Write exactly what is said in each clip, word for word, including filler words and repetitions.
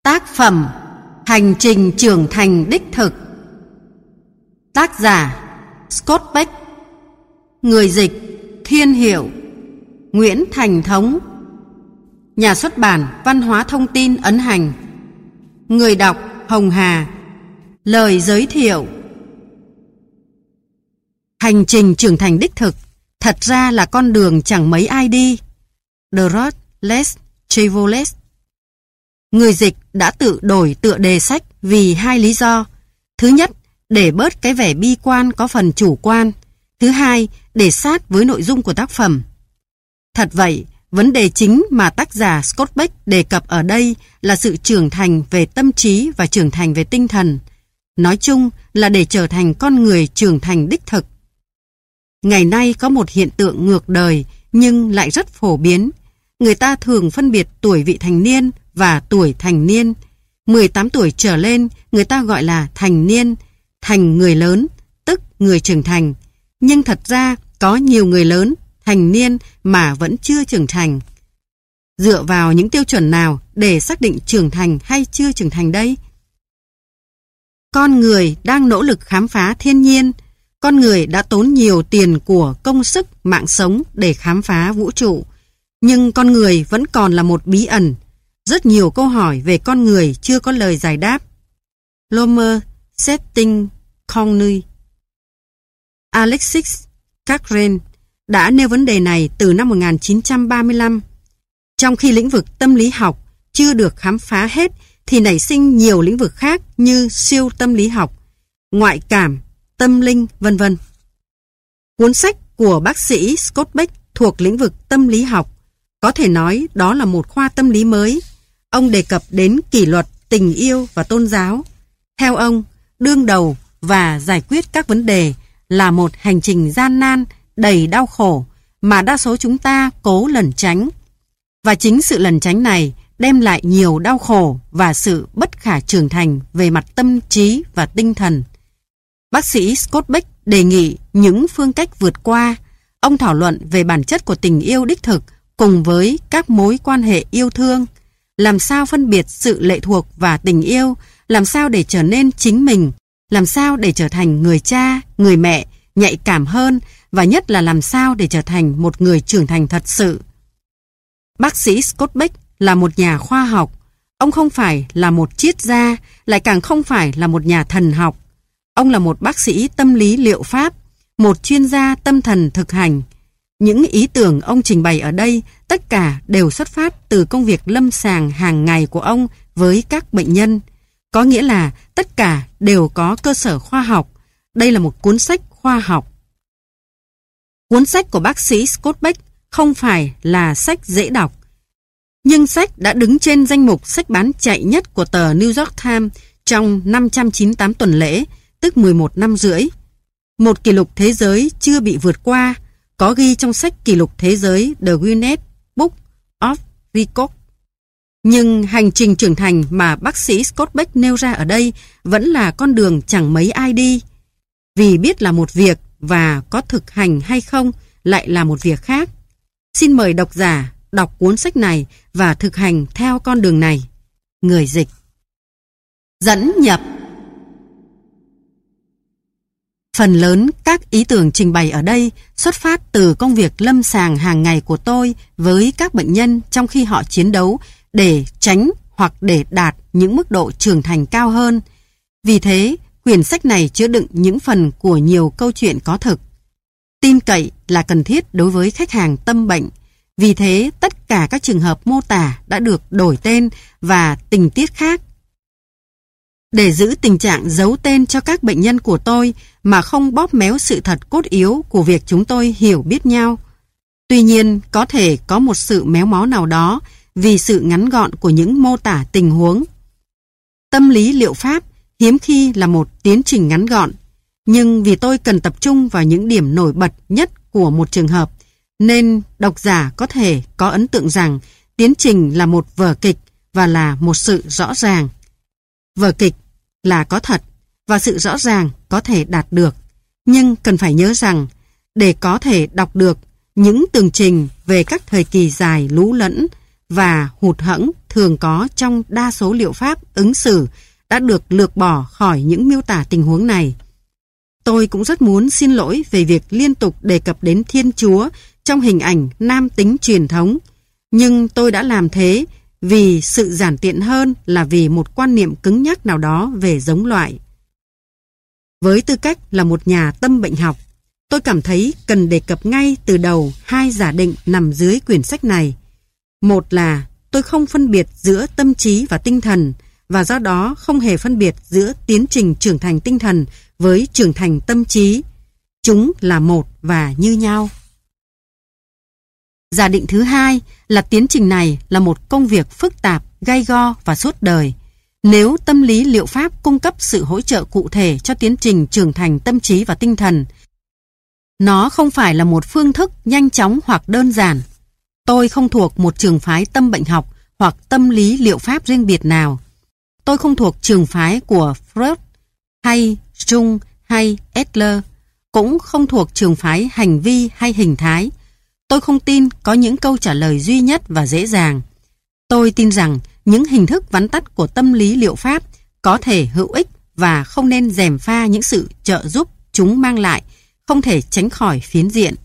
Tác phẩm Hành trình trưởng thành đích thực. Tác giả Scott Peck. Người dịch Thiên Hiệu, Nguyễn Thành Thống. Nhà xuất bản Văn hóa Thông tin ấn hành. Người đọc Hồng Hà. Lời giới thiệu. Hành trình trưởng thành đích thực thật ra là con đường chẳng mấy ai đi. The road less traveled. Người dịch đã tự đổi tựa đề sách vì hai lý do. Thứ nhất, để bớt cái vẻ bi quan có phần chủ quan. Thứ hai, để sát với nội dung của tác phẩm. Thật vậy, vấn đề chính mà tác giả Scott Peck đề cập ở đây là sự trưởng thành về tâm trí và trưởng thành về tinh thần. Nói chung là để trở thành con người trưởng thành đích thực. Ngày nay có một hiện tượng ngược đời nhưng lại rất phổ biến. Người ta thường phân biệt tuổi vị thành niên và tuổi thành niên. mười tám tuổi trở lên người ta gọi là thành niên, thành người lớn, tức người trưởng thành. Nhưng thật ra có nhiều người lớn, thành niên mà vẫn chưa trưởng thành. Dựa vào những tiêu chuẩn nào để xác định trưởng thành hay chưa trưởng thành đây? Con người đang nỗ lực khám phá thiên nhiên. Con người đã tốn nhiều tiền của công sức, mạng sống để khám phá vũ trụ. Nhưng con người vẫn còn là một bí ẩn. Rất nhiều câu hỏi về con người chưa có lời giải đáp. Lomer Setting Conley, Alexis Carrel đã nêu vấn đề này từ năm một nghìn chín trăm ba mươi lăm. Trong khi lĩnh vực tâm lý học chưa được khám phá hết thì nảy sinh nhiều lĩnh vực khác như siêu tâm lý học, ngoại cảm, tâm linh, vân vân. Cuốn sách của bác sĩ Scott Peck thuộc lĩnh vực tâm lý học. Có thể nói đó là một khoa tâm lý mới. Ông đề cập đến kỷ luật, tình yêu và tôn giáo. Theo ông, đương đầu và giải quyết các vấn đề là một hành trình gian nan, đầy đau khổ mà đa số chúng ta cố lẩn tránh. Và chính sự lẩn tránh này đem lại nhiều đau khổ và sự bất khả trưởng thành về mặt tâm trí và tinh thần. Bác sĩ Scott Peck đề nghị những phương cách vượt qua. Ông thảo luận về bản chất của tình yêu đích thực cùng với các mối quan hệ yêu thương. Làm sao phân biệt sự lệ thuộc và tình yêu, làm sao để trở nên chính mình, làm sao để trở thành người cha, người mẹ, nhạy cảm hơn và nhất là làm sao để trở thành một người trưởng thành thật sự. Bác sĩ Scott Peck là một nhà khoa học. Ông không phải là một triết gia, lại càng không phải là một nhà thần học. Ông là một bác sĩ tâm lý liệu pháp, một chuyên gia tâm thần thực hành. Những ý tưởng ông trình bày ở đây tất cả đều xuất phát từ công việc lâm sàng hàng ngày của ông với các bệnh nhân. Có nghĩa là tất cả đều có cơ sở khoa học. Đây là một cuốn sách khoa học. Cuốn sách của bác sĩ Scott Peck không phải là sách dễ đọc. Nhưng sách đã đứng trên danh mục sách bán chạy nhất của tờ New York Times trong năm trăm chín mươi tám tuần lễ, tức mười một năm rưỡi. Một kỷ lục thế giới chưa bị vượt qua, có ghi trong sách kỷ lục thế giới The Guinness Book of Records. Nhưng hành trình trưởng thành mà bác sĩ Scott Peck nêu ra ở đây vẫn là con đường chẳng mấy ai đi. Vì biết là một việc và có thực hành hay không lại là một việc khác. Xin mời độc giả đọc cuốn sách này và thực hành theo con đường này. Người dịch. Dẫn nhập. Phần lớn các ý tưởng trình bày ở đây xuất phát từ công việc lâm sàng hàng ngày của tôi với các bệnh nhân trong khi họ chiến đấu để tránh hoặc để đạt những mức độ trưởng thành cao hơn. Vì thế, quyển sách này chứa đựng những phần của nhiều câu chuyện có thực. Tin cậy là cần thiết đối với khách hàng tâm bệnh. Vì thế, tất cả các trường hợp mô tả đã được đổi tên và tình tiết khác. Để giữ tình trạng giấu tên cho các bệnh nhân của tôi mà không bóp méo sự thật cốt yếu của việc chúng tôi hiểu biết nhau. Tuy nhiên, có thể có một sự méo mó nào đó vì sự ngắn gọn của những mô tả tình huống. Tâm lý liệu pháp hiếm khi là một tiến trình ngắn gọn, nhưng vì tôi cần tập trung vào những điểm nổi bật nhất của một trường hợp, nên độc giả có thể có ấn tượng rằng tiến trình là một vở kịch và là một sự rõ ràng. Vở kịch là có thật và sự rõ ràng có thể đạt được. Nhưng cần phải nhớ rằng để có thể đọc được những tường trình về các thời kỳ dài lú lẫn và hụt hẫng thường có trong đa số liệu pháp ứng xử đã được lược bỏ khỏi những miêu tả tình huống này. Tôi cũng rất muốn xin lỗi về việc liên tục đề cập đến Thiên Chúa trong hình ảnh nam tính truyền thống, nhưng tôi đã làm thế vì sự giản tiện hơn là vì một quan niệm cứng nhắc nào đó về giống loại. Với tư cách là một nhà tâm bệnh học, tôi cảm thấy cần đề cập ngay từ đầu hai giả định nằm dưới quyển sách này. Một là tôi không phân biệt giữa tâm trí và tinh thần, và do đó không hề phân biệt giữa tiến trình trưởng thành tinh thần với trưởng thành tâm trí. Chúng là một và như nhau. Giả định thứ hai là tiến trình này là một công việc phức tạp, gay go và suốt đời. Nếu tâm lý liệu pháp cung cấp sự hỗ trợ cụ thể cho tiến trình trưởng thành tâm trí và tinh thần, nó không phải là một phương thức nhanh chóng hoặc đơn giản. Tôi không thuộc một trường phái tâm bệnh học hoặc tâm lý liệu pháp riêng biệt nào. Tôi không thuộc trường phái của Freud hay Jung hay Adler, cũng không thuộc trường phái hành vi hay hình thái. Tôi không tin có những câu trả lời duy nhất và dễ dàng. Tôi tin rằng những hình thức vắn tắt của tâm lý liệu pháp có thể hữu ích và không nên gièm pha những sự trợ giúp chúng mang lại, không thể tránh khỏi phiến diện.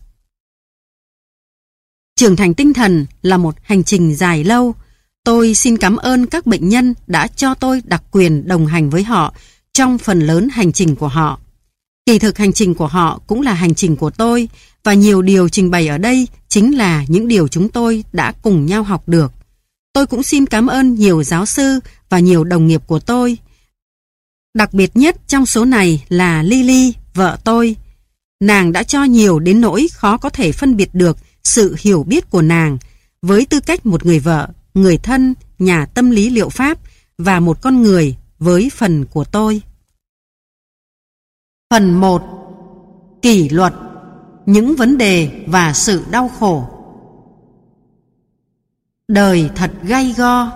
Trưởng thành tinh thần là một hành trình dài lâu. Tôi xin cảm ơn các bệnh nhân đã cho tôi đặc quyền đồng hành với họ trong phần lớn hành trình của họ. Kỳ thực hành trình của họ cũng là hành trình của tôi, và nhiều điều trình bày ở đây chính là những điều chúng tôi đã cùng nhau học được. Tôi cũng xin cảm ơn nhiều giáo sư và nhiều đồng nghiệp của tôi. Đặc biệt nhất trong số này là Lily, vợ tôi. Nàng đã cho nhiều đến nỗi khó có thể phân biệt được sự hiểu biết của nàng với tư cách một người vợ, người thân, nhà tâm lý liệu pháp và một con người với phần của tôi. Phần một. Kỷ luật, những vấn đề và sự đau khổ. Đời thật gay go.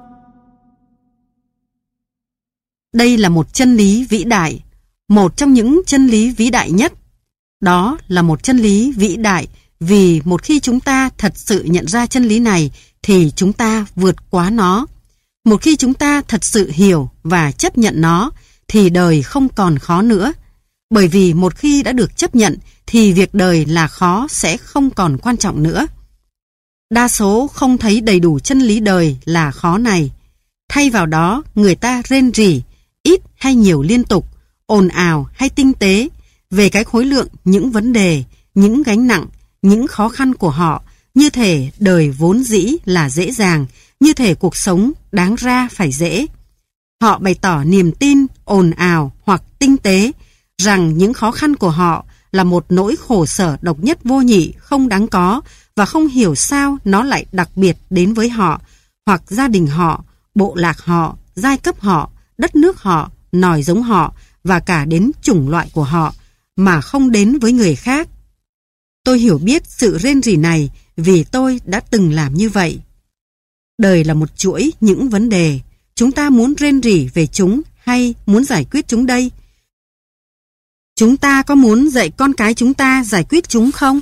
Đây là một chân lý vĩ đại, một trong những chân lý vĩ đại nhất. Đó là một chân lý vĩ đại vì một khi chúng ta thật sự nhận ra chân lý này thì chúng ta vượt quá nó. Một khi chúng ta thật sự hiểu và chấp nhận nó thì đời không còn khó nữa. Bởi vì một khi đã được chấp nhận thì việc đời là khó sẽ không còn quan trọng nữa. Đa số không thấy đầy đủ chân lý đời là khó này. Thay vào đó, người ta rên rỉ, ít hay nhiều liên tục, ồn ào hay tinh tế, về cái khối lượng những vấn đề, những gánh nặng, những khó khăn của họ, như thể đời vốn dĩ là dễ dàng, như thể cuộc sống đáng ra phải dễ. Họ bày tỏ niềm tin, ồn ào hoặc tinh tế, rằng những khó khăn của họ là một nỗi khổ sở độc nhất vô nhị, không đáng có, và không hiểu sao nó lại đặc biệt đến với họ, hoặc gia đình họ, bộ lạc họ, giai cấp họ, đất nước họ, nòi giống họ, và cả đến chủng loại của họ, mà không đến với người khác. Tôi hiểu biết sự rên rỉ này vì tôi đã từng làm như vậy. Đời là một chuỗi những vấn đề. Chúng ta muốn rên rỉ về chúng hay muốn giải quyết chúng đây? Chúng ta có muốn dạy con cái chúng ta giải quyết chúng không?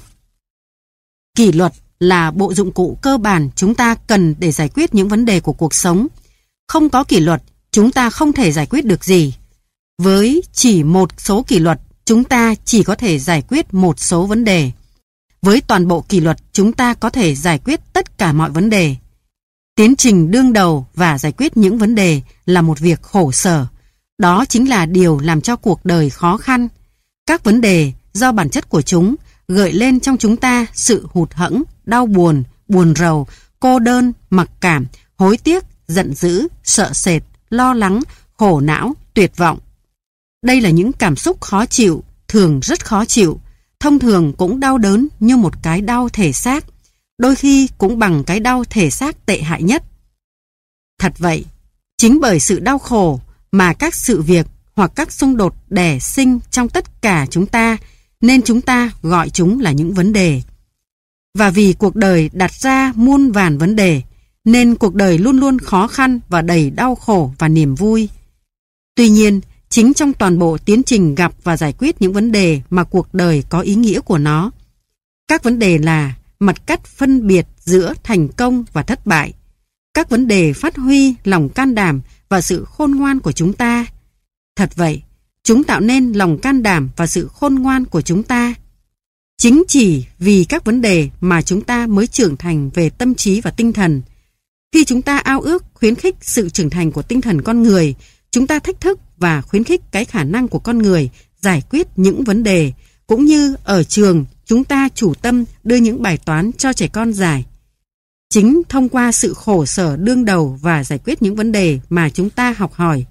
Kỷ luật là bộ dụng cụ cơ bản chúng ta cần để giải quyết những vấn đề của cuộc sống. Không có kỷ luật, chúng ta không thể giải quyết được gì. Với chỉ một số kỷ luật, chúng ta chỉ có thể giải quyết một số vấn đề. Với toàn bộ kỷ luật, chúng ta có thể giải quyết tất cả mọi vấn đề. Tiến trình đương đầu và giải quyết những vấn đề là một việc khổ sở. Đó chính là điều làm cho cuộc đời khó khăn. Các vấn đề do bản chất của chúng gợi lên trong chúng ta sự hụt hẫng, đau buồn, buồn rầu, cô đơn, mặc cảm, hối tiếc, giận dữ, sợ sệt, lo lắng, khổ não, tuyệt vọng. Đây là những cảm xúc khó chịu, thường rất khó chịu, thông thường cũng đau đớn như một cái đau thể xác, đôi khi cũng bằng cái đau thể xác tệ hại nhất. Thật vậy, chính bởi sự đau khổ mà các sự việc hoặc các xung đột đẻ sinh trong tất cả chúng ta, nên chúng ta gọi chúng là những vấn đề. Và vì cuộc đời đặt ra muôn vàn vấn đề, nên cuộc đời luôn luôn khó khăn và đầy đau khổ và niềm vui. Tuy nhiên, chính trong toàn bộ tiến trình gặp và giải quyết những vấn đề mà cuộc đời có ý nghĩa của nó. Các vấn đề là mặt cách phân biệt giữa thành công và thất bại. các vấn đề phát huy lòng can đảm và sự khôn ngoan của chúng ta. Thật vậy, chúng tạo nên lòng can đảm và sự khôn ngoan của chúng ta. Chính chỉ vì các vấn đề mà chúng ta mới trưởng thành về tâm trí và tinh thần. Khi chúng ta ao ước khuyến khích sự trưởng thành của tinh thần con người, chúng ta thách thức và khuyến khích cái khả năng của con người giải quyết những vấn đề, cũng như ở trường chúng ta chủ tâm đưa những bài toán cho trẻ con giải. Chính thông qua sự khổ sở đương đầu và giải quyết những vấn đề mà chúng ta học hỏi.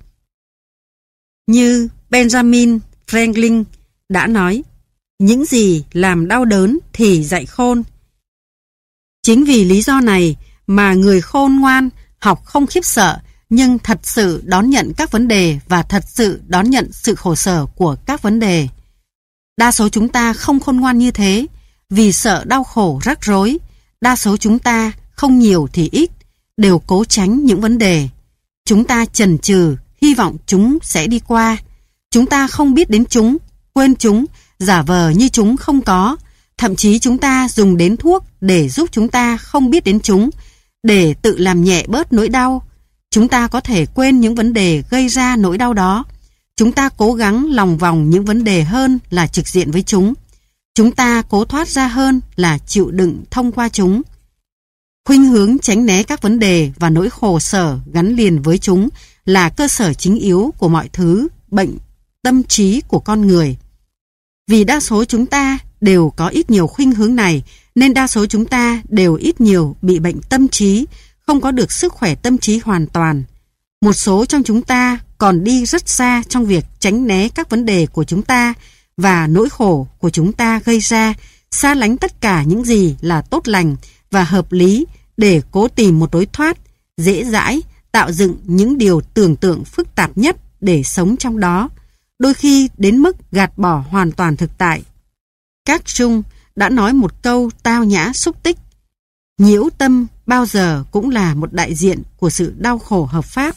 Như Benjamin Franklin đã nói, những gì làm đau đớn thì dạy khôn. Chính vì lý do này mà người khôn ngoan học không khiếp sợ, nhưng thật sự đón nhận các vấn đề và thật sự đón nhận sự khổ sở của các vấn đề. Đa số chúng ta không khôn ngoan như thế, vì sợ đau khổ rắc rối. Đa số chúng ta, không nhiều thì ít, đều cố tránh những vấn đề. Chúng ta chần chừ, hy vọng chúng sẽ đi qua. Chúng ta không biết đến chúng, quên chúng, giả vờ như chúng không có. Thậm chí chúng ta dùng đến thuốc để giúp chúng ta không biết đến chúng, để tự làm nhẹ bớt nỗi đau. Chúng ta có thể quên những vấn đề gây ra nỗi đau đó. Chúng ta cố gắng lòng vòng những vấn đề hơn là trực diện với chúng. Chúng ta cố thoát ra hơn là chịu đựng thông qua chúng. Khuynh hướng tránh né các vấn đề và nỗi khổ sở gắn liền với chúng là cơ sở chính yếu của mọi thứ bệnh tâm trí của con người. Vì đa số chúng ta đều có ít nhiều khuynh hướng này, nên đa số chúng ta đều ít nhiều bị bệnh tâm trí, không có được sức khỏe tâm trí hoàn toàn. Một số trong chúng ta còn đi rất xa trong việc tránh né các vấn đề của chúng ta và nỗi khổ của chúng ta gây ra, xa lánh tất cả những gì là tốt lành và hợp lý để cố tìm một lối thoát, dễ dãi, tạo dựng những điều tưởng tượng phức tạp nhất để sống trong đó, đôi khi đến mức gạt bỏ hoàn toàn thực tại. Các Trung đã nói một câu tao nhã xúc tích: nhiễu tâm bao giờ cũng là một đại diện của sự đau khổ hợp pháp.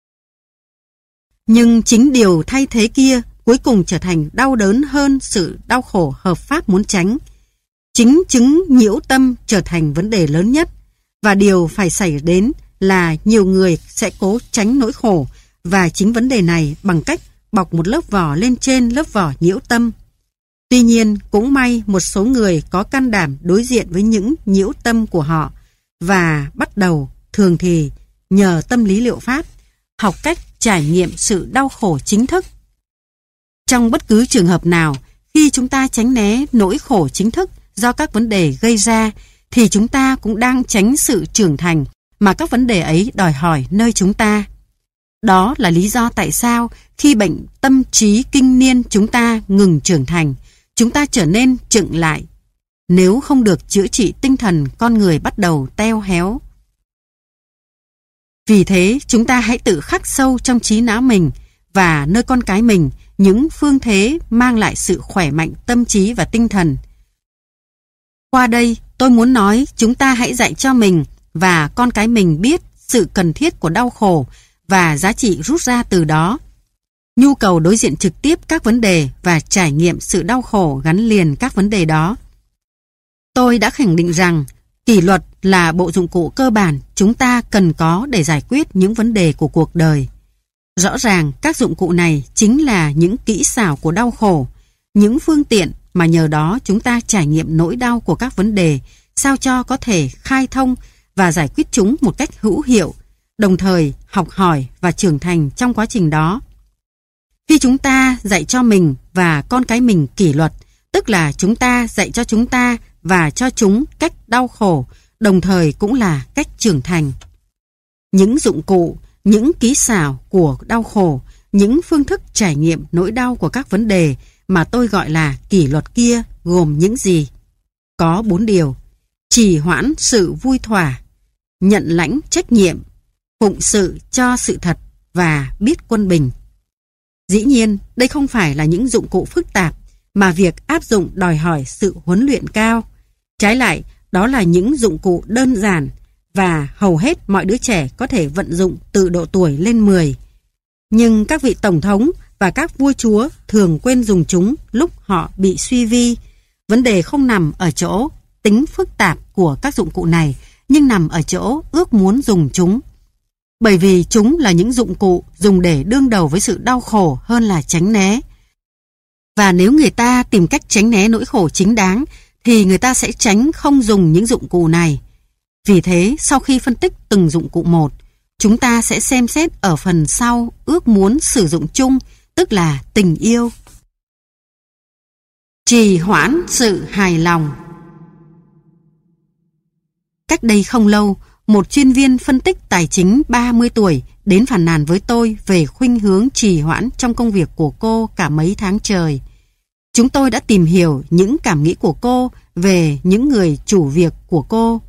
Nhưng chính điều thay thế kia cuối cùng trở thành đau đớn hơn sự đau khổ hợp pháp muốn tránh. Chính chứng nhiễu tâm trở thành vấn đề lớn nhất, và điều phải xảy đến là nhiều người sẽ cố tránh nỗi khổ và chính vấn đề này bằng cách bọc một lớp vỏ lên trên lớp vỏ nhiễu tâm. Tuy nhiên, cũng may một số người có can đảm đối diện với những nhiễu tâm của họ và bắt đầu, thường thì, nhờ tâm lý liệu pháp, học cách trải nghiệm sự đau khổ chính thức. Trong bất cứ trường hợp nào, khi chúng ta tránh né nỗi khổ chính thức do các vấn đề gây ra, thì chúng ta cũng đang tránh sự trưởng thành mà các vấn đề ấy đòi hỏi nơi chúng ta. Đó là lý do tại sao khi bệnh tâm trí kinh niên chúng ta ngừng trưởng thành, chúng ta trở nên chững lại. Nếu không được chữa trị tinh thần, con người bắt đầu teo héo. Vì thế, chúng ta hãy tự khắc sâu trong trí não mình và nơi con cái mình những phương thế mang lại sự khỏe mạnh tâm trí và tinh thần. Qua đây, tôi muốn nói chúng ta hãy dạy cho mình và con cái mình biết sự cần thiết của đau khổ và giá trị rút ra từ đó. Nhu cầu đối diện trực tiếp các vấn đề và trải nghiệm sự đau khổ gắn liền các vấn đề đó. Tôi đã khẳng định rằng kỷ luật là bộ dụng cụ cơ bản chúng ta cần có để giải quyết những vấn đề của cuộc đời. Rõ ràng các dụng cụ này chính là những kỹ xảo của đau khổ, những phương tiện mà nhờ đó chúng ta trải nghiệm nỗi đau của các vấn đề sao cho có thể khai thông và giải quyết chúng một cách hữu hiệu, đồng thời học hỏi và trưởng thành trong quá trình đó. Khi chúng ta dạy cho mình và con cái mình kỷ luật, tức là chúng ta dạy cho chúng ta và cho chúng cách đau khổ, đồng thời cũng là cách trưởng thành. Những dụng cụ, những kỹ xảo của đau khổ, những phương thức trải nghiệm nỗi đau của các vấn đề mà tôi gọi là kỷ luật kia gồm những gì? Có bốn điều: trì hoãn sự vui thỏa, nhận lãnh trách nhiệm, phụng sự cho sự thật và biết quân bình. Dĩ nhiên, đây không phải là những dụng cụ phức tạp mà việc áp dụng đòi hỏi sự huấn luyện cao. Trái lại, đó là những dụng cụ đơn giản và hầu hết mọi đứa trẻ có thể vận dụng từ độ tuổi lên mười. Nhưng các vị tổng thống và các vua chúa thường quên dùng chúng lúc họ bị suy vi. Vấn đề không nằm ở chỗ tính phức tạp của các dụng cụ này, nhưng nằm ở chỗ ước muốn dùng chúng. Bởi vì chúng là những dụng cụ dùng để đương đầu với sự đau khổ hơn là tránh né. Và nếu người ta tìm cách tránh né nỗi khổ chính đáng, thì người ta sẽ tránh không dùng những dụng cụ này. Vì thế, sau khi phân tích từng dụng cụ một, chúng ta sẽ xem xét ở phần sau ước muốn sử dụng chung, tức là tình yêu. Trì hoãn sự hài lòng. Cách đây không lâu, một chuyên viên phân tích tài chính ba mươi tuổi đến phàn nàn với tôi về khuynh hướng trì hoãn trong công việc của cô cả mấy tháng trời. Chúng tôi đã tìm hiểu những cảm nghĩ của cô về những người chủ việc của cô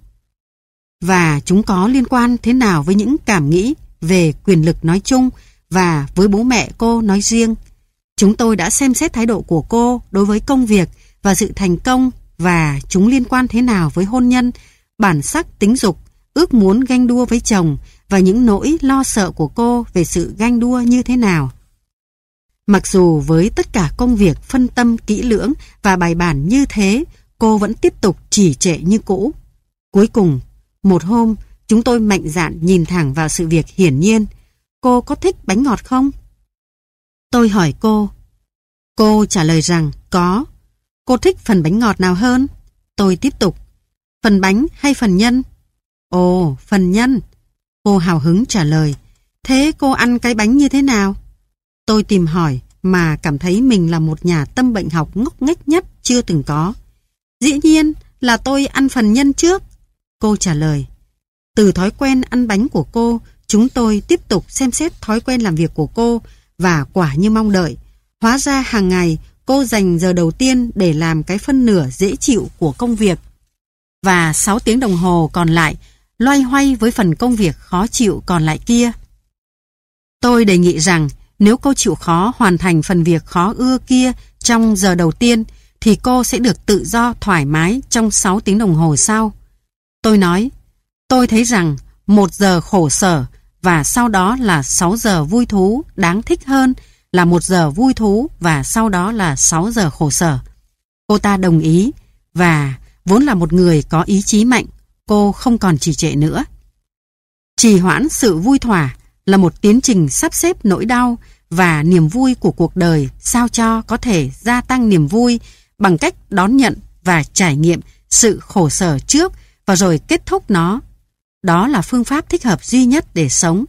và chúng có liên quan thế nào với những cảm nghĩ về quyền lực nói chung và với bố mẹ cô nói riêng. Chúng tôi đã xem xét thái độ của cô đối với công việc và sự thành công và chúng liên quan thế nào với hôn nhân, bản sắc tính dục, ước muốn ganh đua với chồng và những nỗi lo sợ của cô về sự ganh đua như thế nào. Mặc dù với tất cả công việc phân tâm kỹ lưỡng và bài bản như thế, cô vẫn tiếp tục trì trệ như cũ. Cuối cùng, một hôm, chúng tôi mạnh dạn nhìn thẳng vào sự việc hiển nhiên. Cô có thích bánh ngọt không? Tôi hỏi cô. Cô trả lời rằng có. Cô thích phần bánh ngọt nào hơn? Tôi tiếp tục. Phần bánh hay phần nhân? Ồ, phần nhân. Cô hào hứng trả lời. Thế cô ăn cái bánh như thế nào? Tôi tìm hỏi mà cảm thấy mình là một nhà tâm bệnh học ngốc nghếch nhất chưa từng có. Dĩ nhiên là tôi ăn phần nhân trước. Cô trả lời. Từ thói quen ăn bánh của cô, chúng tôi tiếp tục xem xét thói quen làm việc của cô và quả như mong đợi. Hóa ra hàng ngày cô dành giờ đầu tiên để làm cái phân nửa dễ chịu của công việc và sáu tiếng đồng hồ còn lại loay hoay với phần công việc khó chịu còn lại kia. Tôi đề nghị rằng nếu cô chịu khó hoàn thành phần việc khó ưa kia trong giờ đầu tiên thì cô sẽ được tự do thoải mái trong sáu tiếng đồng hồ sau. Tôi nói, tôi thấy rằng một giờ khổ sở và sau đó là sáu giờ vui thú đáng thích hơn là một giờ vui thú và sau đó là sáu giờ khổ sở. Cô ta đồng ý và vốn là một người có ý chí mạnh, cô không còn trì trệ nữa. Trì hoãn sự vui thỏa là một tiến trình sắp xếp nỗi đau và niềm vui của cuộc đời sao cho có thể gia tăng niềm vui bằng cách đón nhận và trải nghiệm sự khổ sở trước và rồi kết thúc nó. Đó là phương pháp thích hợp duy nhất để sống.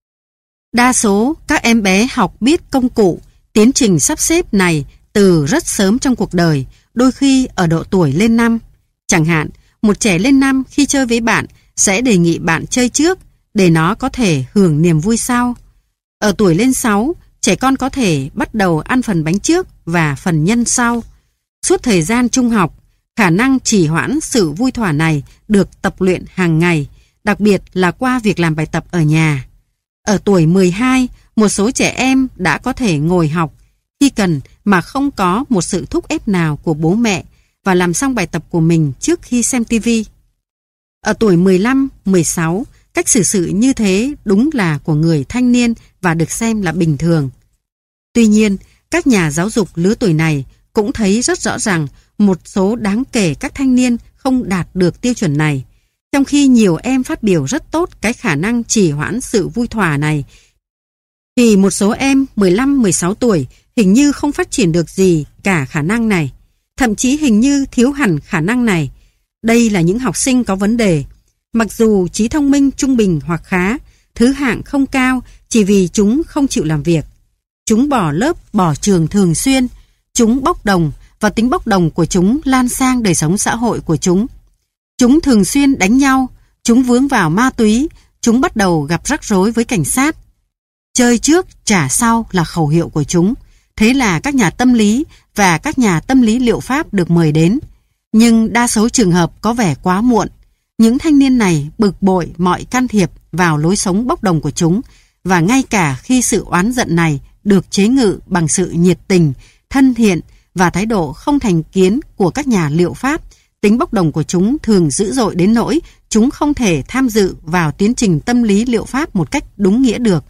Đa số các em bé học biết công cụ, tiến trình sắp xếp này từ rất sớm trong cuộc đời, đôi khi ở độ tuổi lên năm. Chẳng hạn, một trẻ lên năm khi chơi với bạn sẽ đề nghị bạn chơi trước để nó có thể hưởng niềm vui sau. Ở tuổi lên sáu, trẻ con có thể bắt đầu ăn phần bánh trước và phần nhân sau. Suốt thời gian trung học, khả năng trì hoãn sự vui thỏa này được tập luyện hàng ngày, đặc biệt là qua việc làm bài tập ở nhà. Ở tuổi mười hai, một số trẻ em đã có thể ngồi học khi cần mà không có một sự thúc ép nào của bố mẹ và làm xong bài tập của mình trước khi xem ti vi. Ở tuổi mười lăm, mười sáu, cách xử sự như thế đúng là của người thanh niên và được xem là bình thường. Tuy nhiên, các nhà giáo dục lứa tuổi này cũng thấy rất rõ ràng một số đáng kể các thanh niên không đạt được tiêu chuẩn này. Trong khi nhiều em phát biểu rất tốt cái khả năng trì hoãn sự vui thỏa này, thì một số em mười lăm, mười sáu tuổi hình như không phát triển được gì cả khả năng này. Thậm chí hình như thiếu hẳn khả năng này. Đây là những học sinh có vấn đề. Mặc dù trí thông minh trung bình hoặc khá, thứ hạng không cao chỉ vì chúng không chịu làm việc. Chúng bỏ lớp, bỏ trường thường xuyên. Chúng bốc đồng và tính bốc đồng của chúng lan sang đời sống xã hội của chúng. Chúng thường xuyên đánh nhau, chúng vướng vào ma túy, chúng bắt đầu gặp rắc rối với cảnh sát. Chơi trước, trả sau là khẩu hiệu của chúng. Thế là các nhà tâm lý và các nhà tâm lý liệu pháp được mời đến. Nhưng đa số trường hợp có vẻ quá muộn. Những thanh niên này bực bội mọi can thiệp vào lối sống bốc đồng của chúng, và ngay cả khi sự oán giận này được chế ngự bằng sự nhiệt tình, thân thiện và thái độ không thành kiến của các nhà liệu pháp, tính bốc đồng của chúng thường dữ dội đến nỗi chúng không thể tham dự vào tiến trình tâm lý liệu pháp một cách đúng nghĩa được.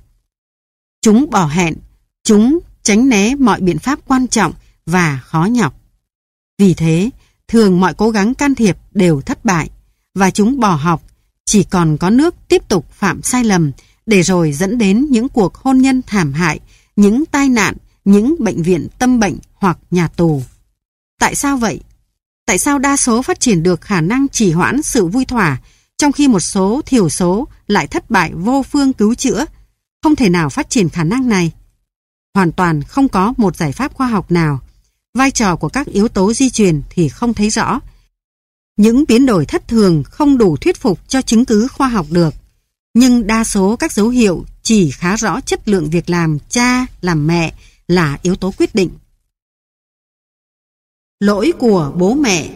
Chúng bỏ hẹn, chúng tránh né mọi biện pháp quan trọng và khó nhọc. Vì thế, thường mọi cố gắng can thiệp đều thất bại, và chúng bỏ học chỉ còn có nước tiếp tục phạm sai lầm, để rồi dẫn đến những cuộc hôn nhân thảm hại, những tai nạn, những bệnh viện tâm bệnh hoặc nhà tù. Tại sao vậy? Tại sao đa số phát triển được khả năng trì hoãn sự vui thỏa, trong khi một số thiểu số lại thất bại vô phương cứu chữa, không thể nào phát triển khả năng này? Hoàn toàn không có một giải pháp khoa học nào. Vai trò của các yếu tố di truyền thì không thấy rõ. Những biến đổi thất thường không đủ thuyết phục cho chứng cứ khoa học được. Nhưng đa số các dấu hiệu chỉ khá rõ chất lượng việc làm cha, làm mẹ là yếu tố quyết định. Lỗi của bố mẹ.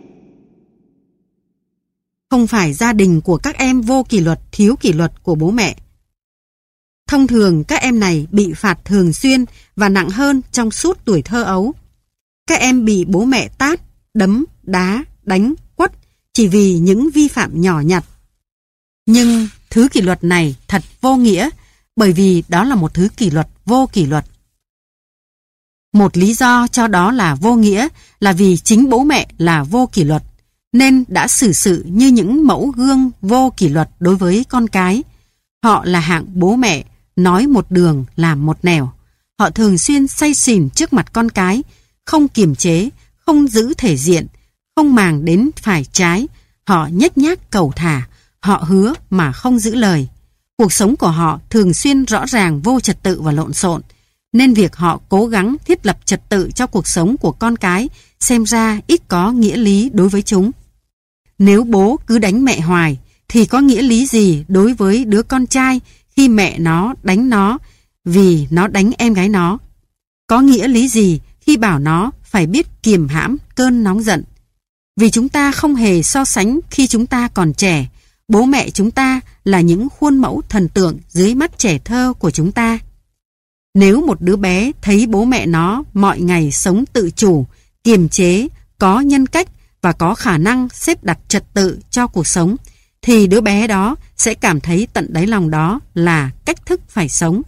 Không phải gia đình của các em vô kỷ luật, thiếu kỷ luật của bố mẹ. Thông thường các em này bị phạt thường xuyên và nặng hơn trong suốt tuổi thơ ấu. Các em bị bố mẹ tát, đấm, đá, đánh, quất chỉ vì những vi phạm nhỏ nhặt. Nhưng thứ kỷ luật này thật vô nghĩa, bởi vì đó là một thứ kỷ luật vô kỷ luật. Một lý do cho đó là vô nghĩa là vì chính bố mẹ là vô kỷ luật, nên đã xử sự như những mẫu gương vô kỷ luật đối với con cái. Họ là hạng bố mẹ nói một đường làm một nẻo. Họ thường xuyên say xỉn trước mặt con cái, không kiềm chế, không giữ thể diện, không màng đến phải trái. Họ nhếch nhác cẩu thả, họ hứa mà không giữ lời. Cuộc sống của họ thường xuyên rõ ràng vô trật tự và lộn xộn, nên việc họ cố gắng thiết lập trật tự cho cuộc sống của con cái xem ra ít có nghĩa lý đối với chúng. Nếu bố cứ đánh mẹ hoài, thì có nghĩa lý gì đối với đứa con trai khi mẹ nó đánh nó vì nó đánh em gái nó? Có nghĩa lý gì khi bảo nó phải biết kiềm hãm cơn nóng giận? Vì chúng ta không hề so sánh khi chúng ta còn trẻ. Bố mẹ chúng ta là những khuôn mẫu thần tượng dưới mắt trẻ thơ của chúng ta. Nếu một đứa bé thấy bố mẹ nó mọi ngày sống tự chủ, kiềm chế, có nhân cách và có khả năng xếp đặt trật tự cho cuộc sống, thì đứa bé đó sẽ cảm thấy tận đáy lòng đó là cách thức phải sống.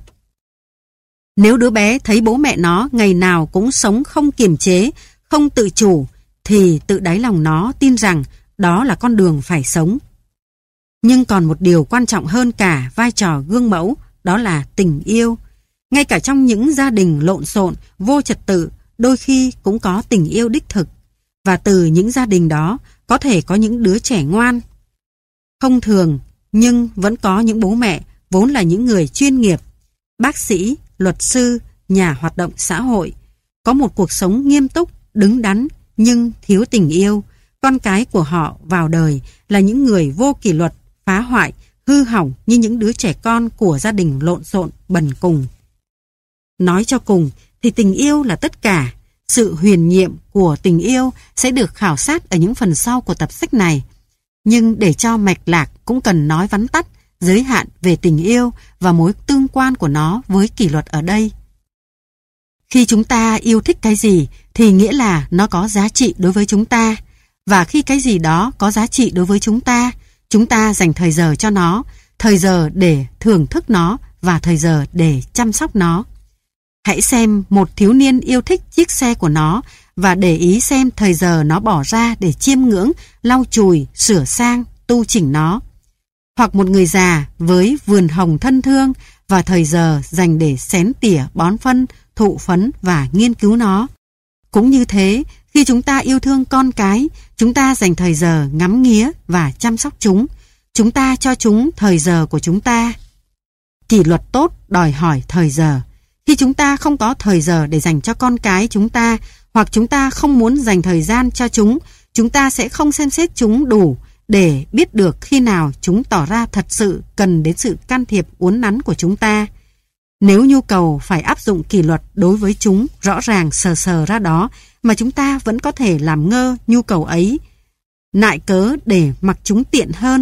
Nếu đứa bé thấy bố mẹ nó ngày nào cũng sống không kiềm chế, không tự chủ, thì tự đáy lòng nó tin rằng đó là con đường phải sống. Nhưng còn một điều quan trọng hơn cả vai trò gương mẫu, đó là tình yêu. Ngay cả trong những gia đình lộn xộn, vô trật tự, đôi khi cũng có tình yêu đích thực. Và từ những gia đình đó có thể có những đứa trẻ ngoan. Không thường, nhưng vẫn có những bố mẹ vốn là những người chuyên nghiệp, bác sĩ, luật sư, nhà hoạt động xã hội, có một cuộc sống nghiêm túc, đứng đắn nhưng thiếu tình yêu. Con cái của họ vào đời là những người vô kỷ luật, phá hoại, hư hỏng như những đứa trẻ con của gia đình lộn xộn, bần cùng. Nói cho cùng thì tình yêu là tất cả. Sự huyền nhiệm của tình yêu sẽ được khảo sát ở những phần sau của tập sách này. Nhưng để cho mạch lạc cũng cần nói vắn tắt giới hạn về tình yêu và mối tương quan của nó với kỷ luật ở đây. Khi chúng ta yêu thích cái gì thì nghĩa là nó có giá trị đối với chúng ta. Và khi cái gì đó có giá trị đối với chúng ta, chúng ta dành thời giờ cho nó, thời giờ để thưởng thức nó và thời giờ để chăm sóc nó. Hãy xem một thiếu niên yêu thích chiếc xe của nó và để ý xem thời giờ nó bỏ ra để chiêm ngưỡng, lau chùi, sửa sang, tu chỉnh nó. Hoặc một người già với vườn hồng thân thương và thời giờ dành để xén tỉa, bón phân, thụ phấn và nghiên cứu nó. Cũng như thế, khi chúng ta yêu thương con cái, chúng ta dành thời giờ ngắm nghía và chăm sóc chúng. Chúng ta cho chúng thời giờ của chúng ta. Kỷ luật tốt đòi hỏi thời giờ. Khi chúng ta không có thời giờ để dành cho con cái chúng ta, hoặc chúng ta không muốn dành thời gian cho chúng, chúng ta sẽ không xem xét chúng đủ để biết được khi nào chúng tỏ ra thật sự cần đến sự can thiệp uốn nắn của chúng ta. Nếu nhu cầu phải áp dụng kỷ luật đối với chúng rõ ràng sờ sờ ra đó, mà chúng ta vẫn có thể làm ngơ nhu cầu ấy, nại cớ để mặc chúng tiện hơn,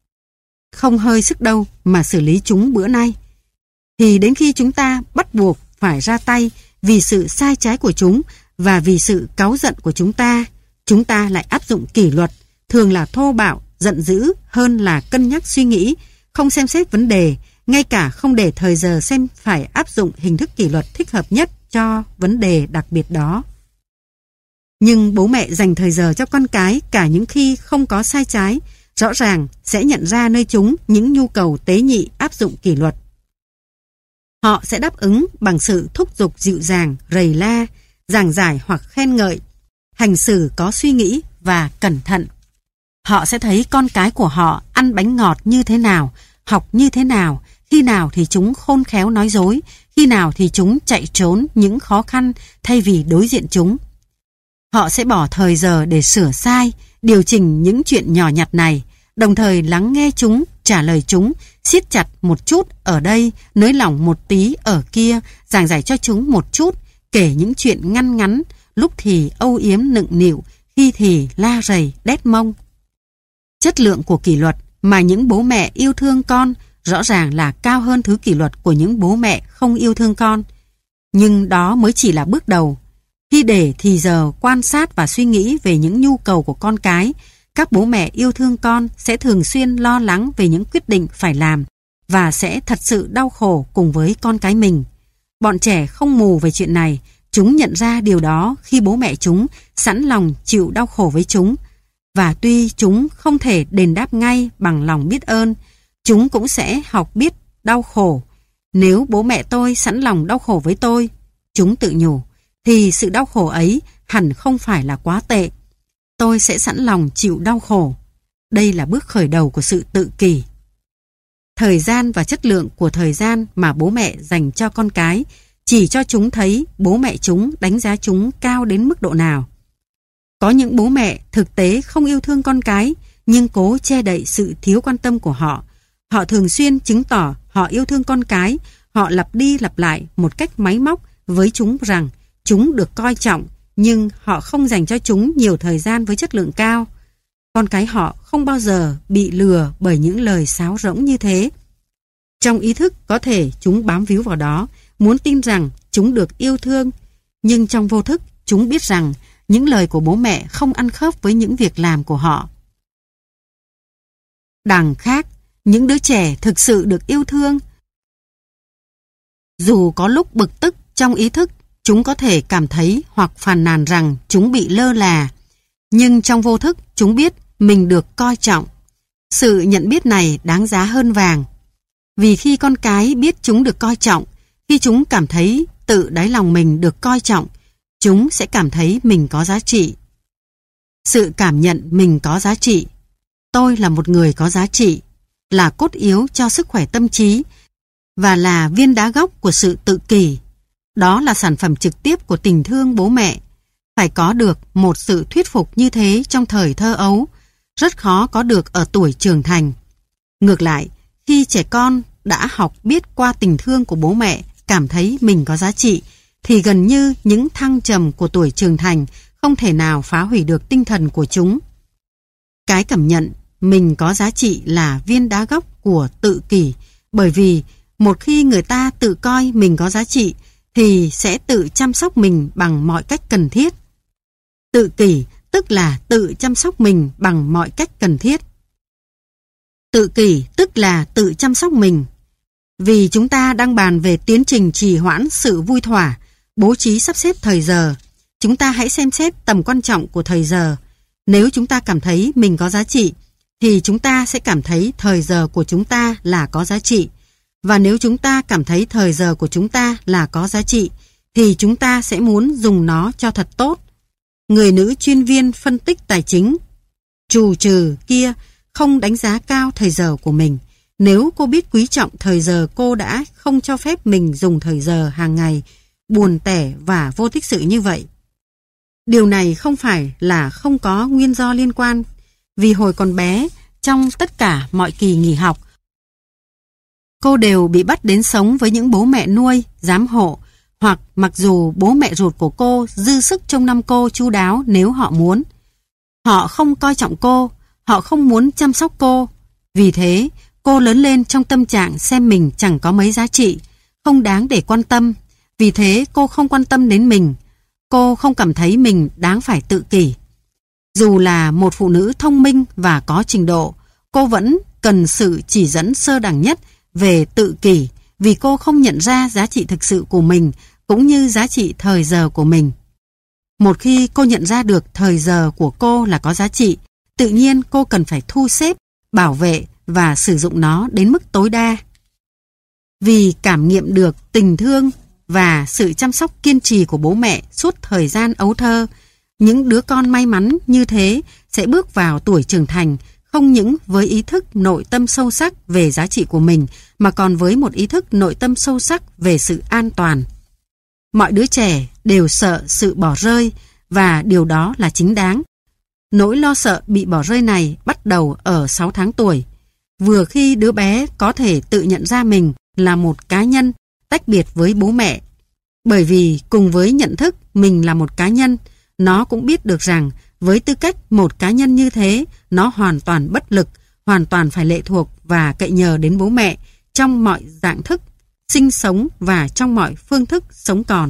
không hơi sức đâu mà xử lý chúng bữa nay, thì đến khi chúng ta bắt buộc phải ra tay vì sự sai trái của chúng và vì sự cáu giận của chúng ta, chúng ta lại áp dụng kỷ luật, thường là thô bạo, giận dữ hơn là cân nhắc suy nghĩ, không xem xét vấn đề, ngay cả không để thời giờ xem phải áp dụng hình thức kỷ luật thích hợp nhất cho vấn đề đặc biệt đó. Nhưng bố mẹ dành thời giờ cho con cái cả những khi không có sai trái, rõ ràng sẽ nhận ra nơi chúng những nhu cầu tế nhị áp dụng kỷ luật. Họ sẽ đáp ứng bằng sự thúc giục dịu dàng, rầy la, giảng giải hoặc khen ngợi, hành xử có suy nghĩ và cẩn thận. Họ sẽ thấy con cái của họ ăn bánh ngọt như thế nào, học như thế nào, khi nào thì chúng khôn khéo nói dối, khi nào thì chúng chạy trốn những khó khăn thay vì đối diện chúng. Họ sẽ bỏ thời giờ để sửa sai, điều chỉnh những chuyện nhỏ nhặt này, đồng thời lắng nghe chúng, trả lời chúng, siết chặt một chút ở đây, nới lỏng một tí ở kia, giảng giải cho chúng một chút, kể những chuyện ngăn ngắn, lúc thì âu yếm nựng nịu, khi thì la rầy, đét mông. Chất lượng của kỷ luật mà những bố mẹ yêu thương con rõ ràng là cao hơn thứ kỷ luật của những bố mẹ không yêu thương con. Nhưng đó mới chỉ là bước đầu. Khi để thì giờ quan sát và suy nghĩ về những nhu cầu của con cái, các bố mẹ yêu thương con sẽ thường xuyên lo lắng về những quyết định phải làm và sẽ thật sự đau khổ cùng với con cái mình. Bọn trẻ không mù về chuyện này, chúng nhận ra điều đó khi bố mẹ chúng sẵn lòng chịu đau khổ với chúng. Và tuy chúng không thể đền đáp ngay bằng lòng biết ơn, chúng cũng sẽ học biết đau khổ. Nếu bố mẹ tôi sẵn lòng đau khổ với tôi, chúng tự nhủ, thì sự đau khổ ấy hẳn không phải là quá tệ. Tôi sẽ sẵn lòng chịu đau khổ. Đây là bước khởi đầu của sự tự kỷ. Thời gian và chất lượng của thời gian mà bố mẹ dành cho con cái chỉ cho chúng thấy bố mẹ chúng đánh giá chúng cao đến mức độ nào. Có những bố mẹ thực tế không yêu thương con cái, nhưng cố che đậy sự thiếu quan tâm của họ. Họ thường xuyên chứng tỏ họ yêu thương con cái, họ lặp đi lặp lại một cách máy móc với chúng rằng chúng được coi trọng, nhưng họ không dành cho chúng nhiều thời gian với chất lượng cao. Con cái họ không bao giờ bị lừa bởi những lời sáo rỗng như thế. Trong ý thức có thể chúng bám víu vào đó, muốn tin rằng chúng được yêu thương, nhưng trong vô thức chúng biết rằng những lời của bố mẹ không ăn khớp với những việc làm của họ. Đằng khác, những đứa trẻ thực sự được yêu thương. Dù có lúc bực tức trong ý thức, chúng có thể cảm thấy hoặc phàn nàn rằng chúng bị lơ là, nhưng trong vô thức chúng biết mình được coi trọng. Sự nhận biết này đáng giá hơn vàng. Vì khi con cái biết chúng được coi trọng, khi chúng cảm thấy tự đáy lòng mình được coi trọng, chúng sẽ cảm thấy mình có giá trị. Sự cảm nhận mình có giá trị, tôi là một người có giá trị, là cốt yếu cho sức khỏe tâm trí và là viên đá gốc của sự tự kỷ. Đó là sản phẩm trực tiếp của tình thương bố mẹ. Phải có được một sự thuyết phục như thế trong thời thơ ấu, rất khó có được ở tuổi trưởng thành. Ngược lại, khi trẻ con đã học biết qua tình thương của bố mẹ cảm thấy mình có giá trị, thì gần như những thăng trầm của tuổi trưởng thành không thể nào phá hủy được tinh thần của chúng. Cái cảm nhận mình có giá trị là viên đá gốc của tự kỷ, bởi vì một khi người ta tự coi mình có giá trị thì sẽ tự chăm sóc mình bằng mọi cách cần thiết. Tự kỷ tức là tự chăm sóc mình bằng mọi cách cần thiết. Tự kỷ tức là tự chăm sóc mình. Vì chúng ta đang bàn về tiến trình trì hoãn sự vui thỏa, bố trí sắp xếp thời giờ, chúng ta hãy xem xét tầm quan trọng của thời giờ. Nếu chúng ta cảm thấy mình có giá trị, thì chúng ta sẽ cảm thấy thời giờ của chúng ta là có giá trị. Và nếu chúng ta cảm thấy thời giờ của chúng ta là có giá trị, thì chúng ta sẽ muốn dùng nó cho thật tốt. Người nữ chuyên viên phân tích tài chính trù trừ kia không đánh giá cao thời giờ của mình. Nếu cô biết quý trọng thời giờ, cô đã không cho phép mình dùng thời giờ hàng ngày buồn tẻ và vô tích sự như vậy. Điều này không phải là không có nguyên do liên quan, vì hồi còn bé, trong tất cả mọi kỳ nghỉ học, cô đều bị bắt đến sống với những bố mẹ nuôi, giám hộ, hoặc mặc dù bố mẹ ruột của cô dư sức trông nom cô chu đáo nếu họ muốn. Họ không coi trọng cô, họ không muốn chăm sóc cô. Vì thế, cô lớn lên trong tâm trạng xem mình chẳng có mấy giá trị, không đáng để quan tâm. Vì thế cô không quan tâm đến mình. Cô không cảm thấy mình đáng phải tự kỷ. Dù là một phụ nữ thông minh và có trình độ, cô vẫn cần sự chỉ dẫn sơ đẳng nhất về tự kỷ, vì cô không nhận ra giá trị thực sự của mình cũng như giá trị thời giờ của mình. Một khi cô nhận ra được thời giờ của cô là có giá trị, tự nhiên cô cần phải thu xếp bảo vệ và sử dụng nó đến mức tối đa. Vì cảm nghiệm được tình thương và sự chăm sóc kiên trì của bố mẹ suốt thời gian ấu thơ, những đứa con may mắn như thế sẽ bước vào tuổi trưởng thành không những với ý thức nội tâm sâu sắc về giá trị của mình mà còn với một ý thức nội tâm sâu sắc về sự an toàn. Mọi đứa trẻ đều sợ sự bỏ rơi và điều đó là chính đáng. Nỗi lo sợ bị bỏ rơi này bắt đầu ở sáu tháng tuổi, vừa khi đứa bé có thể tự nhận ra mình là một cá nhân tách biệt với bố mẹ. Bởi vì cùng với nhận thức mình là một cá nhân, nó cũng biết được rằng với tư cách một cá nhân như thế, nó hoàn toàn bất lực, hoàn toàn phải lệ thuộc và cậy nhờ đến bố mẹ trong mọi dạng thức, sinh sống và trong mọi phương thức sống còn.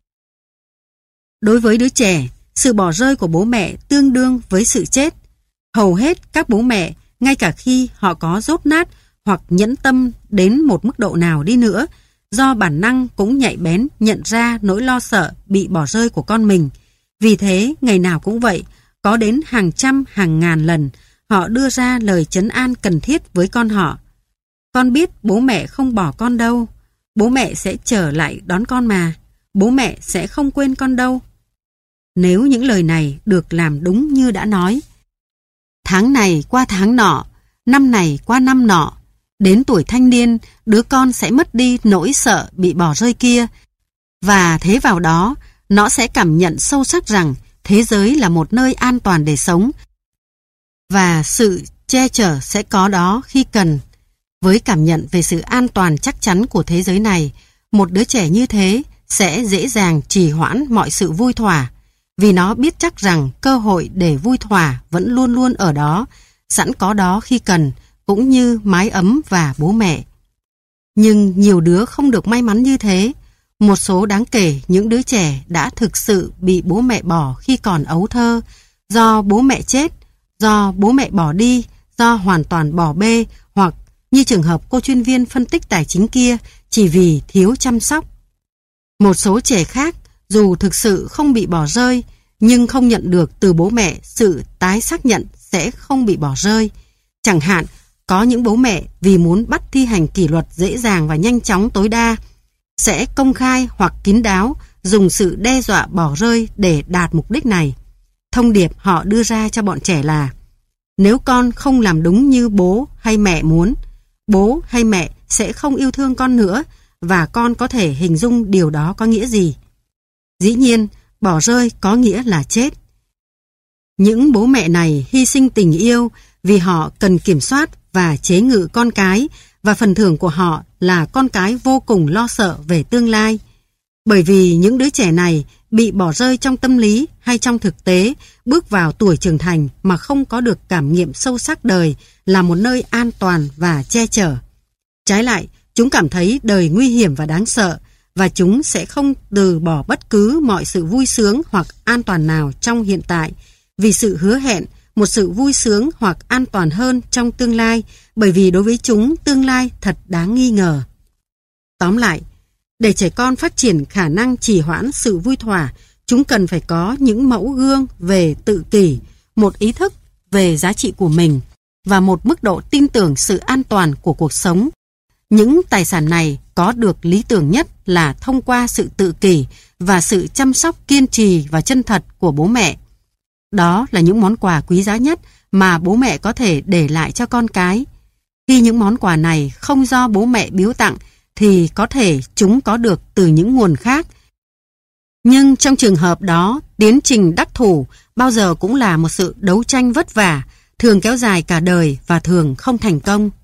Đối với đứa trẻ, sự bỏ rơi của bố mẹ tương đương với sự chết. Hầu hết các bố mẹ, ngay cả khi họ có dốt nát hoặc nhẫn tâm đến một mức độ nào đi nữa, do bản năng cũng nhạy bén nhận ra nỗi lo sợ bị bỏ rơi của con mình. Vì thế, ngày nào cũng vậy, có đến hàng trăm, hàng ngàn lần, họ đưa ra lời trấn an cần thiết với con họ. Con biết bố mẹ không bỏ con đâu. Bố mẹ sẽ trở lại đón con mà. Bố mẹ sẽ không quên con đâu. Nếu những lời này được làm đúng như đã nói, tháng này qua tháng nọ, năm này qua năm nọ, đến tuổi thanh niên, đứa con sẽ mất đi nỗi sợ bị bỏ rơi kia. Và thế vào đó, nó sẽ cảm nhận sâu sắc rằng thế giới là một nơi an toàn để sống và sự che chở sẽ có đó khi cần. Với cảm nhận về sự an toàn chắc chắn của thế giới này, một đứa trẻ như thế sẽ dễ dàng trì hoãn mọi sự vui thỏa, vì nó biết chắc rằng cơ hội để vui thỏa vẫn luôn luôn ở đó, sẵn có đó khi cần, cũng như mái ấm và bố mẹ. Nhưng nhiều đứa không được may mắn như thế. Một số đáng kể những đứa trẻ đã thực sự bị bố mẹ bỏ khi còn ấu thơ, do bố mẹ chết, do bố mẹ bỏ đi, do hoàn toàn bỏ bê, hoặc như trường hợp cô chuyên viên phân tích tài chính kia, chỉ vì thiếu chăm sóc. Một số trẻ khác, dù thực sự không bị bỏ rơi, nhưng không nhận được từ bố mẹ sự tái xác nhận sẽ không bị bỏ rơi. Chẳng hạn, có những bố mẹ vì muốn bắt thi hành kỷ luật dễ dàng và nhanh chóng tối đa, sẽ công khai hoặc kín đáo dùng sự đe dọa bỏ rơi để đạt mục đích này. Thông điệp họ đưa ra cho bọn trẻ là: nếu con không làm đúng như bố hay mẹ muốn, bố hay mẹ sẽ không yêu thương con nữa, và con có thể hình dung điều đó có nghĩa gì. Dĩ nhiên, bỏ rơi có nghĩa là chết. Những bố mẹ này hy sinh tình yêu vì họ cần kiểm soát và chế ngự con cái, và phần thưởng của họ là con cái vô cùng lo sợ về tương lai. Bởi vì những đứa trẻ này bị bỏ rơi trong tâm lý hay trong thực tế, bước vào tuổi trưởng thành mà không có được cảm nghiệm sâu sắc đời là một nơi an toàn và che chở. Trái lại, chúng cảm thấy đời nguy hiểm và đáng sợ, và chúng sẽ không từ bỏ bất cứ mọi sự vui sướng hoặc an toàn nào trong hiện tại, vì sự hứa hẹn một sự vui sướng hoặc an toàn hơn trong tương lai, bởi vì đối với chúng tương lai thật đáng nghi ngờ. Tóm lại, để trẻ con phát triển khả năng trì hoãn sự vui thỏa, chúng cần phải có những mẫu gương về tự kỷ, một ý thức về giá trị của mình và một mức độ tin tưởng sự an toàn của cuộc sống. Những tài sản này có được lý tưởng nhất là thông qua sự tự kỷ và sự chăm sóc kiên trì và chân thật của bố mẹ. Đó là những món quà quý giá nhất mà bố mẹ có thể để lại cho con cái. Khi những món quà này không do bố mẹ biếu tặng thì có thể chúng có được từ những nguồn khác. Nhưng trong trường hợp đó, tiến trình đắc thủ bao giờ cũng là một sự đấu tranh vất vả, thường kéo dài cả đời và thường không thành công.